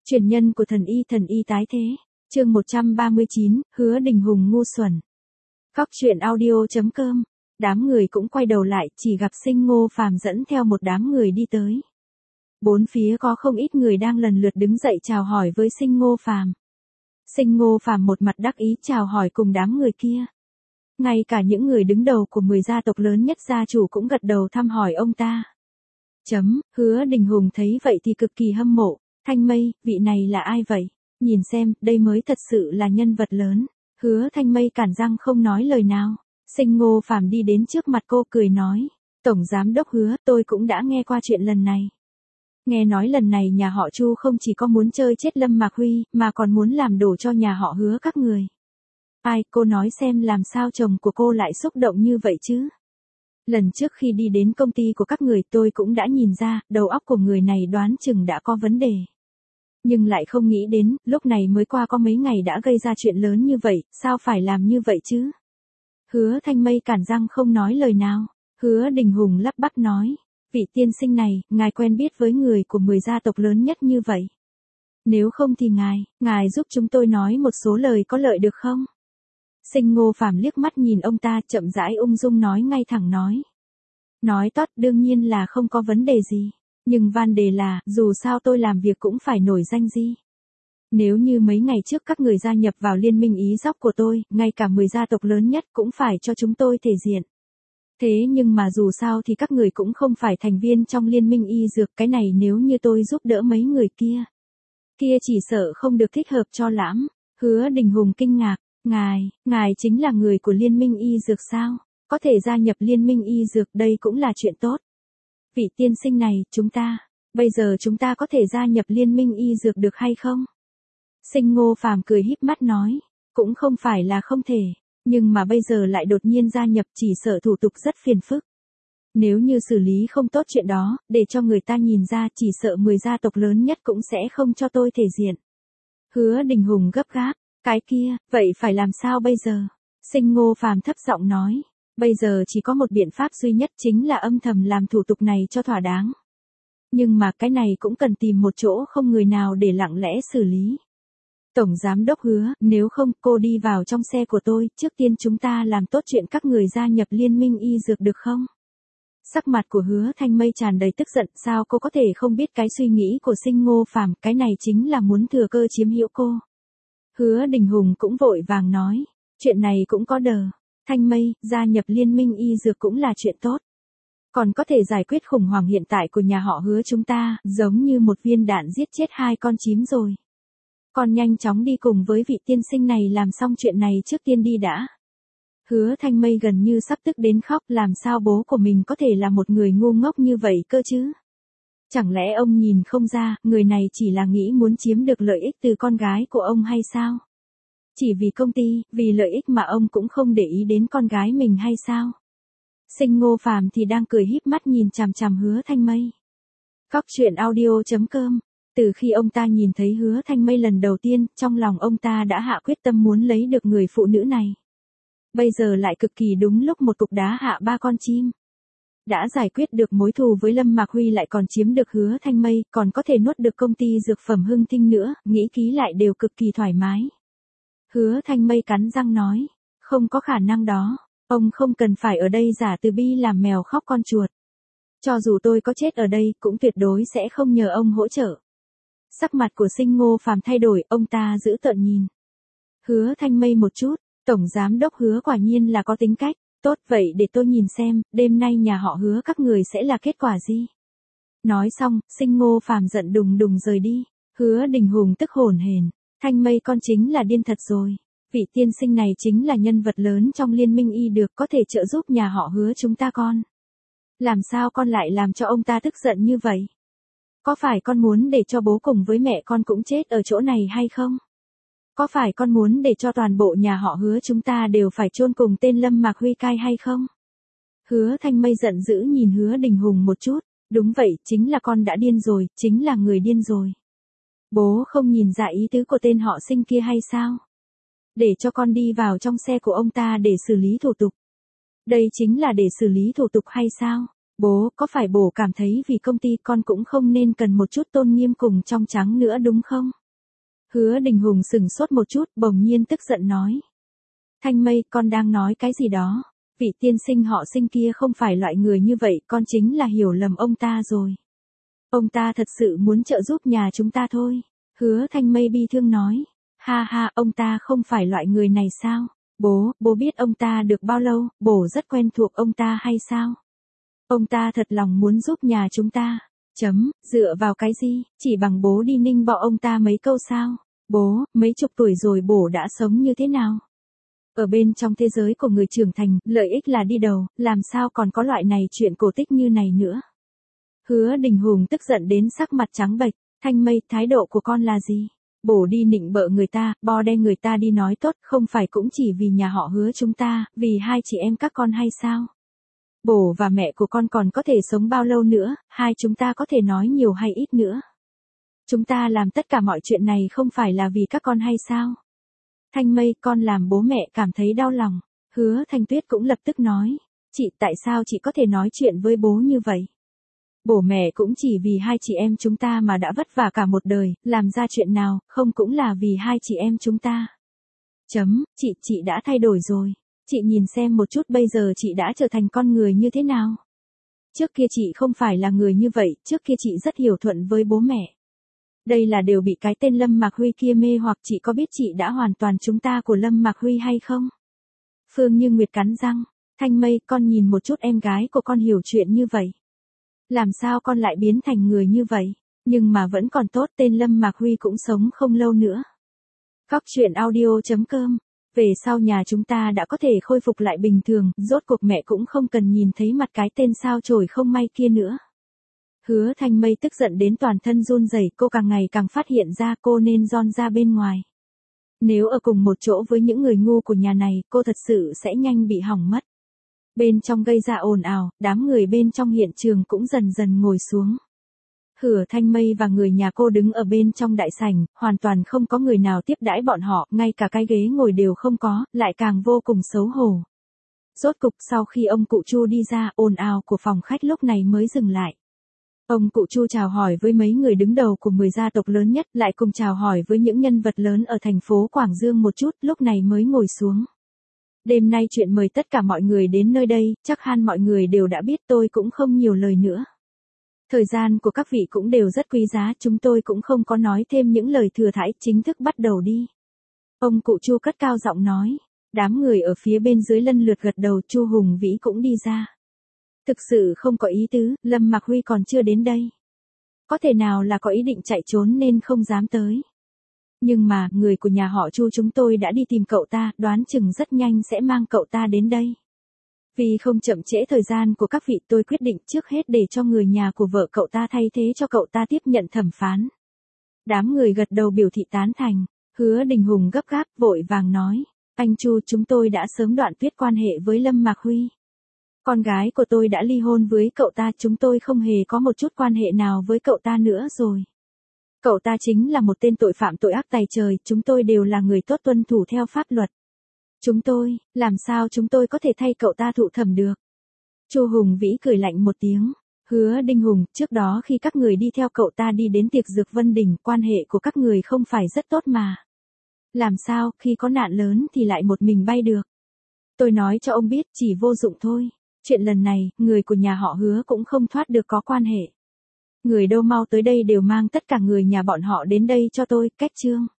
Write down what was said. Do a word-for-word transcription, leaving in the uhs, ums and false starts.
Truyền nhân của thần y thần y tái thế. Chương một trăm ba mươi chín, Hứa Đình Hùng ngu xuẩn. Góc truyện audio.com. Đám người cũng quay đầu lại, chỉ gặp Sinh Ngô Phàm dẫn theo một đám người đi tới. Bốn phía có không ít người đang lần lượt đứng dậy chào hỏi với Sinh Ngô Phàm. Sinh Ngô Phàm một mặt đắc ý chào hỏi cùng đám người kia. Ngay cả những người đứng đầu của mười gia tộc lớn nhất gia chủ cũng gật đầu thăm hỏi ông ta. Chấm, Hứa Đình Hùng thấy vậy thì cực kỳ hâm mộ. Thanh Mây, vị này là ai vậy? Nhìn xem, đây mới thật sự là nhân vật lớn. Hứa Thanh Mây cản răng không nói lời nào. Sinh Ngô Phàm đi đến trước mặt cô cười nói. Tổng giám đốc Hứa, tôi cũng đã nghe qua chuyện lần này. Nghe nói lần này nhà họ Chu không chỉ có muốn chơi chết Lâm Mạc Huy, mà còn muốn làm đổ cho nhà họ Hứa các người. Ai, cô nói xem làm sao chồng của cô lại xúc động như vậy chứ? Lần trước khi đi đến công ty của các người tôi cũng đã nhìn ra, đầu óc của người này đoán chừng đã có vấn đề. Nhưng lại không nghĩ đến, lúc này mới qua có mấy ngày đã gây ra chuyện lớn như vậy, sao phải làm như vậy chứ? Hứa Thanh Mây cản răng không nói lời nào. Hứa Đình Hùng lắp bắp nói, vị tiên sinh này, ngài quen biết với người của mười gia tộc lớn nhất như vậy. Nếu không thì ngài, ngài giúp chúng tôi nói một số lời có lợi được không? Sinh Ngô Phàm liếc mắt nhìn ông ta chậm rãi ung dung nói ngay thẳng nói. Nói tốt đương nhiên là không có vấn đề gì. Nhưng van đề là, dù sao tôi làm việc cũng phải nổi danh gì. Nếu như mấy ngày trước các người gia nhập vào liên minh ý dóc của tôi, ngay cả mười gia tộc lớn nhất cũng phải cho chúng tôi thể diện. Thế nhưng mà dù sao thì các người cũng không phải thành viên trong liên minh y dược, cái này nếu như tôi giúp đỡ mấy người kia. Kia chỉ sợ không được thích hợp cho lắm. Hứa Đình Hùng kinh ngạc, ngài, ngài chính là người của liên minh y dược sao? Có thể gia nhập liên minh y dược đây cũng là chuyện tốt. Vị tiên sinh này, chúng ta, bây giờ chúng ta có thể gia nhập liên minh y dược được hay không? Sinh Ngô Phàm cười híp mắt nói, cũng không phải là không thể, nhưng mà bây giờ lại đột nhiên gia nhập chỉ sợ thủ tục rất phiền phức. Nếu như xử lý không tốt chuyện đó, để cho người ta nhìn ra chỉ sợ mười gia tộc lớn nhất cũng sẽ không cho tôi thể diện. Hứa Đình Hùng gấp gáp, cái kia, vậy phải làm sao bây giờ? Sinh Ngô Phàm thấp giọng nói. Bây giờ chỉ có một biện pháp duy nhất chính là âm thầm làm thủ tục này cho thỏa đáng. Nhưng mà cái này cũng cần tìm một chỗ không người nào để lặng lẽ xử lý. Tổng giám đốc Hứa, nếu không cô đi vào trong xe của tôi, trước tiên chúng ta làm tốt chuyện các người gia nhập liên minh y dược được không? Sắc mặt của Hứa Thanh Mây tràn đầy tức giận, sao cô có thể không biết cái suy nghĩ của Sinh Ngô Phàm, cái này chính là muốn thừa cơ chiếm hữu cô. Hứa Đình Hùng cũng vội vàng nói, chuyện này cũng có đờ. Thanh Mây, gia nhập liên minh y dược cũng là chuyện tốt. Còn có thể giải quyết khủng hoảng hiện tại của nhà họ Hứa chúng ta, giống như một viên đạn giết chết hai con chím rồi. Con nhanh chóng đi cùng với vị tiên sinh này làm xong chuyện này trước tiên đi đã. Hứa Thanh Mây gần như sắp tức đến khóc, làm sao bố của mình có thể là một người ngu ngốc như vậy cơ chứ? Chẳng lẽ ông nhìn không ra, người này chỉ là nghĩ muốn chiếm được lợi ích từ con gái của ông hay sao? Chỉ vì công ty, vì lợi ích mà ông cũng không để ý đến con gái mình hay sao? Sinh Ngô Phàm thì đang cười híp mắt nhìn chằm chằm Hứa Thanh Mây. Góc truyện audio.com. Từ khi ông ta nhìn thấy Hứa Thanh Mây lần đầu tiên, trong lòng ông ta đã hạ quyết tâm muốn lấy được người phụ nữ này. Bây giờ lại cực kỳ đúng lúc một cục đá hạ ba con chim. Đã giải quyết được mối thù với Lâm Mạc Huy lại còn chiếm được Hứa Thanh Mây, còn có thể nuốt được công ty dược phẩm Hưng Thinh nữa, nghĩ kỹ lại đều cực kỳ thoải mái. Hứa Thanh Mây cắn răng nói, không có khả năng đó, ông không cần phải ở đây giả từ bi làm mèo khóc con chuột. Cho dù tôi có chết ở đây, cũng tuyệt đối sẽ không nhờ ông hỗ trợ. Sắc mặt của Sinh Ngô Phàm thay đổi, ông ta giữ tợn nhìn. Hứa Thanh Mây một chút, tổng giám đốc Hứa quả nhiên là có tính cách, tốt vậy để tôi nhìn xem, đêm nay nhà họ Hứa các người sẽ là kết quả gì. Nói xong, Sinh Ngô Phàm giận đùng đùng rời đi, Hứa Đình Hùng tức hổn hển. Thanh Mây con chính là điên thật rồi. Vị tiên sinh này chính là nhân vật lớn trong liên minh y được, có thể trợ giúp nhà họ Hứa chúng ta con. Làm sao con lại làm cho ông ta tức giận như vậy? Có phải con muốn để cho bố cùng với mẹ con cũng chết ở chỗ này hay không? Có phải con muốn để cho toàn bộ nhà họ Hứa chúng ta đều phải chôn cùng tên Lâm Mạc Huy cai hay không? Hứa Thanh Mây giận dữ nhìn Hứa Đình Hùng một chút. Đúng vậy, chính là con đã điên rồi, chính là người điên rồi. Bố không nhìn ra ý tứ của tên họ Sinh kia hay sao? Để cho con đi vào trong xe của ông ta để xử lý thủ tục. Đây chính là để xử lý thủ tục hay sao? Bố, có phải bố cảm thấy vì công ty con cũng không nên cần một chút tôn nghiêm cùng trong trắng nữa đúng không? Hứa Đình Hùng sừng sốt một chút, bỗng nhiên tức giận nói. Thanh Mây, con đang nói cái gì đó? Vị tiên sinh họ Sinh kia không phải loại người như vậy, con chính là hiểu lầm ông ta rồi. Ông ta thật sự muốn trợ giúp nhà chúng ta thôi. Hứa Thanh Mây bi thương nói. Ha ha, ông ta không phải loại người này sao? Bố, bố biết ông ta được bao lâu, bố rất quen thuộc ông ta hay sao? Ông ta thật lòng muốn giúp nhà chúng ta. Chấm, dựa vào cái gì, chỉ bằng bố đi ninh bọ ông ta mấy câu sao? Bố, mấy chục tuổi rồi bố đã sống như thế nào? Ở bên trong thế giới của người trưởng thành, lợi ích là đi đầu, làm sao còn có loại này chuyện cổ tích như này nữa? Hứa Đình Hùng tức giận đến sắc mặt trắng bệch. Thanh Mây, thái độ của con là gì? Bố đi nịnh bợ người ta, bo đe người ta đi nói tốt, không phải cũng chỉ vì nhà họ Hứa chúng ta, vì hai chị em các con hay sao? Bố và mẹ của con còn có thể sống bao lâu nữa, hai chúng ta có thể nói nhiều hay ít nữa. Chúng ta làm tất cả mọi chuyện này không phải là vì các con hay sao? Thanh Mây, con làm bố mẹ cảm thấy đau lòng. Hứa Thanh Tuyết cũng lập tức nói. Chị, tại sao chị có thể nói chuyện với bố như vậy? Bố mẹ cũng chỉ vì hai chị em chúng ta mà đã vất vả cả một đời, làm ra chuyện nào, không cũng là vì hai chị em chúng ta. Chấm, chị, chị đã thay đổi rồi. Chị nhìn xem một chút bây giờ chị đã trở thành con người như thế nào. Trước kia chị không phải là người như vậy, trước kia chị rất hiểu thuận với bố mẹ. Đây là đều bị cái tên Lâm Mạc Huy kia mê hoặc, chị có biết chị đã hoàn toàn chúng ta của Lâm Mạc Huy hay không? Phương Như Nguyệt cắn răng. Thanh Mây, con nhìn một chút em gái của con hiểu chuyện như vậy. Làm sao con lại biến thành người như vậy? Nhưng mà vẫn còn tốt, tên Lâm Mạc Huy cũng sống không lâu nữa. Cóc truyện audio chấm com. Về sau nhà chúng ta đã có thể khôi phục lại bình thường, rốt cuộc mẹ cũng không cần nhìn thấy mặt cái tên sao chổi không may kia nữa. Hứa Thanh Mây tức giận đến toàn thân run rẩy, cô càng ngày càng phát hiện ra cô nên ron ra bên ngoài. Nếu ở cùng một chỗ với những người ngu của nhà này, cô thật sự sẽ nhanh bị hỏng mất. Bên trong gây ra ồn ào, đám người bên trong hiện trường cũng dần dần ngồi xuống. Hứa Thanh Mây và người nhà cô đứng ở bên trong đại sảnh, hoàn toàn không có người nào tiếp đãi bọn họ, ngay cả cái ghế ngồi đều không có, lại càng vô cùng xấu hổ. Rốt cục sau khi ông cụ Chu đi ra, ồn ào của phòng khách lúc này mới dừng lại. Ông cụ Chu chào hỏi với mấy người đứng đầu của mười gia tộc lớn nhất, lại cùng chào hỏi với những nhân vật lớn ở thành phố Quảng Dương một chút, lúc này mới ngồi xuống. Đêm nay chuyện mời tất cả mọi người đến nơi đây, chắc hẳn mọi người đều đã biết, tôi cũng không nhiều lời nữa. Thời gian của các vị cũng đều rất quý giá, chúng tôi cũng không có nói thêm những lời thừa thãi, chính thức bắt đầu đi. Ông cụ Chu cất cao giọng nói. Đám người ở phía bên dưới lần lượt gật đầu, Chu Hùng Vĩ cũng đi ra. Thực sự không có ý tứ, Lâm Mạc Huy còn chưa đến đây. Có thể nào là có ý định chạy trốn nên không dám tới. Nhưng mà, người của nhà họ Chu chúng tôi đã đi tìm cậu ta, đoán chừng rất nhanh sẽ mang cậu ta đến đây. Vì không chậm trễ thời gian của các vị, tôi quyết định trước hết để cho người nhà của vợ cậu ta thay thế cho cậu ta tiếp nhận thẩm phán. Đám người gật đầu biểu thị tán thành. Hứa Đình Hùng gấp gáp, vội vàng nói. Anh Chu, chúng tôi đã sớm đoạn tuyệt quan hệ với Lâm Mạc Huy. Con gái của tôi đã ly hôn với cậu ta, chúng tôi không hề có một chút quan hệ nào với cậu ta nữa rồi. Cậu ta chính là một tên tội phạm tội ác tày trời, chúng tôi đều là người tốt tuân thủ theo pháp luật. Chúng tôi, làm sao chúng tôi có thể thay cậu ta thụ thẩm được? Chu Hùng Vĩ cười lạnh một tiếng. Hứa Đình Hùng, trước đó khi các người đi theo cậu ta đi đến tiệc dược Vân Đình, quan hệ của các người không phải rất tốt mà. Làm sao, khi có nạn lớn thì lại một mình bay được? Tôi nói cho ông biết, chỉ vô dụng thôi. Chuyện lần này, người của nhà họ Hứa cũng không thoát được có quan hệ. Người đâu mau tới đây đều mang tất cả người nhà bọn họ đến đây cho tôi, cách chương.